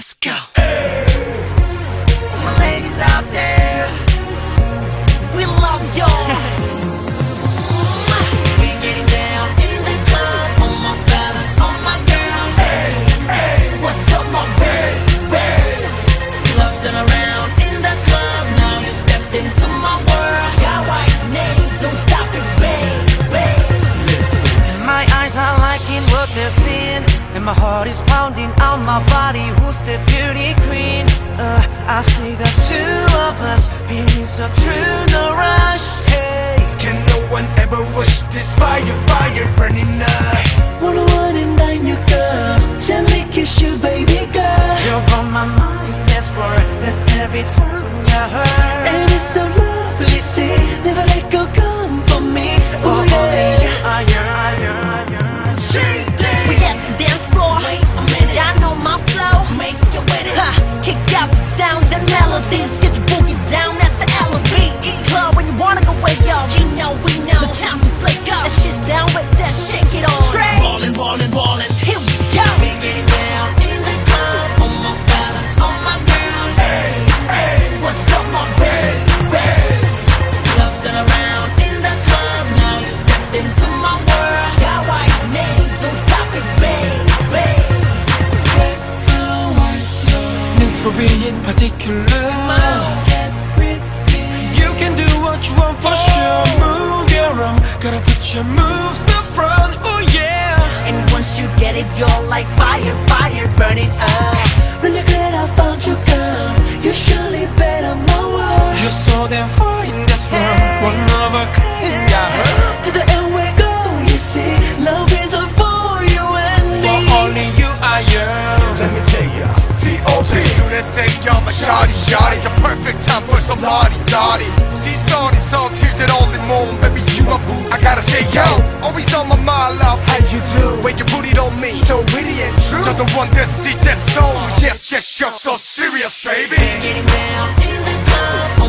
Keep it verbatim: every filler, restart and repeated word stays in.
Let's go. My ladies out there, we love y'all. We getting down in the club. All my fellas, all my girls. Hey, hey, what's up, my baby? Love's around in the club. Now you stepped into my world. Got white name, don't stop it, baby. Listen. And my eyes are liking what they're seeing, and my heart is pounding on my body. Who's the beauty queen? Uh, I see the two of us being so true, no rush. Hey, can no one ever rush this fire, fire burning up? Wanna one and dine you, girl. Gently kiss you, baby girl. You're on my mind, that's word. That's every time you heard. And it's so lovely, see. Never let go, come for me. Oh yeah. I hear, I hear, I hear. We at the dance floor. Wait a minute, I know my flow. Make you with it. Ha, kick out the sounds and melodies. Get your boogie down at the L V E club when you wanna go way up. You know we know the time to flake up. That shit's down with that, shake it on. Ballin', ballin', ballin'. Here we go. We get it down in the club. All my fellas, all my girls. Hey, hey, what's up, my baby? Love's around in the club. Now you stepped into my world. Got white name, don't stop it, baby. Needs for being particular. Just get with it. You can do what you want for sure. Move your arm, gotta put your moves up front. Oh yeah. And once you get it, you're like fire, fire, burning up. Really glad I found you, girl. You surely better my world. You're so damn fine, that's right. One of a kind, I heard. To the end we go, you see. Love is a for you and me. For only you I yearn. Let me tell ya, T O P do that thing, y'all, my shawty, shawty. The perfect time for some lottie-dottie. She's sorry, so tilted all the moment, baby, you a boo. I gotta say, yo, always on my mind, love, how you do? When you put it on me, so witty and true. You're the one that see that soul, yes, yes, you're so serious, baby. Getting down in the club.